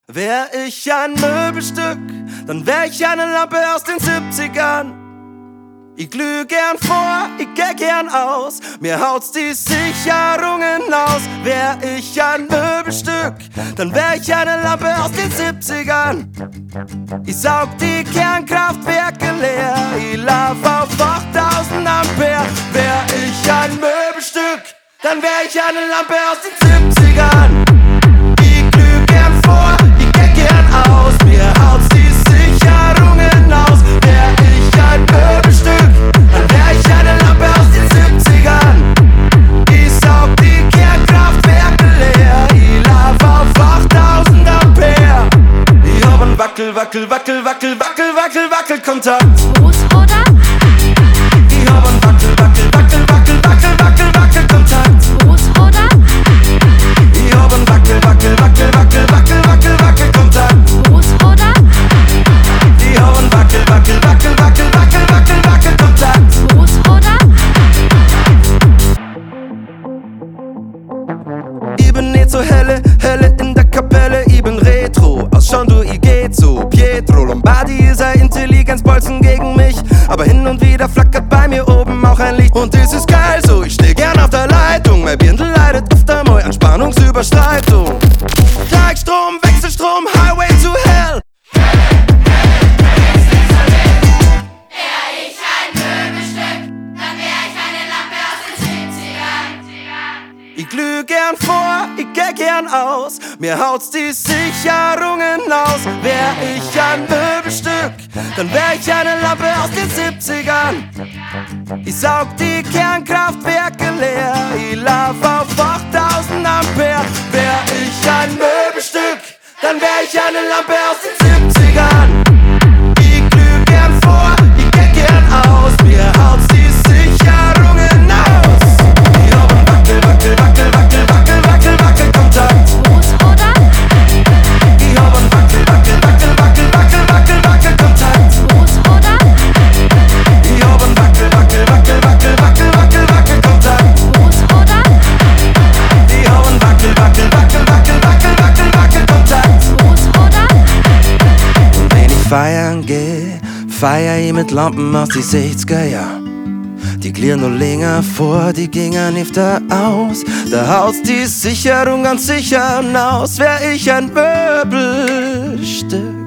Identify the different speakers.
Speaker 1: Wär ich ein Möbelstück, dann wär ich eine Lampe aus den 70ern. Ich glüh gern vor, ich geh gern aus, mir haut's die Sicherungen aus. Wär ich ein Möbelstück, dann wär ich eine Lampe aus den 70ern. Ich saug die Kernkraftwerke leer, ich lauf auf 8000 Ampere. Wär ich ein Möbelstück, dann wär ich eine Lampe aus den 70ern. Ich glüh gern vor, ich geh gern aus, mir haut's die Sicherungen aus. Wär ich ein Möbelstück, dann wär ich eine Lampe aus den 70ern. Ich saug die Kernkraftwerke leer, ich lauf auf 8000 Ampere. Ich hab einen Wackel-Kontakt.
Speaker 2: Fuß oder?
Speaker 1: Ich hab einen Wackel-Kontakt.
Speaker 2: Fuß oder?
Speaker 1: Ich hab einen Wackel-Kontakt.
Speaker 2: Fuß oder?
Speaker 1: Ich hab einen Wackel-Kontakt.
Speaker 2: Fuß oder?
Speaker 1: Ich bin nicht so helle in der Kapelle, ich bin retro. Ausschauen du, ich geh zu Pietro Lombardi ist ein Intelligenzbolzen gegen mich. Aber hin und wieder flackert bei mir oben auch ein Licht. Und das ist geil so, ich steh gern auf der Leitung. Mein Birndl leidet öfter mal an Spannungsüberschreitung. Gleichstrom, Wechselstrom, Highway to Hell.
Speaker 3: Wär ich ein Möbelstück, dann wär ich eine Lampe aus den 70ern.
Speaker 1: Ich glüh gern vor, ich geh gern aus, mir haut's die Sicherungen aus. Wär ich ein Möbelstück, dann wär ich eine Lampe aus den 70ern. Ich saug die Kernkraftwerke leer, ich lauf auf 8000 Ampere. Wär ich ein Möbelstück, dann wär ich eine Lampe aus den 70ern. Ich glüh gern vor, ich geh gern aus, mir haut's die Sicherungen aus. Ich hab einen Wackel-Kontakt.
Speaker 2: Fuß oder?
Speaker 1: Ich hab einen Wackel-Kontakt.
Speaker 2: Fuß oder?
Speaker 1: Ich hab einen Wackel-Kontakt.
Speaker 2: Fuß oder?
Speaker 1: Ich hab einen Wackel-Kontakt.
Speaker 2: Fuß oder?
Speaker 1: Und wenn ich feiern geh, feier ich mit Lampen aus die 60er Jahr. Die glieren nur länger vor, die gingen öfter aus. Da haut's die Sicherung ganz sicher aus. Wär ich ein Möbelstück,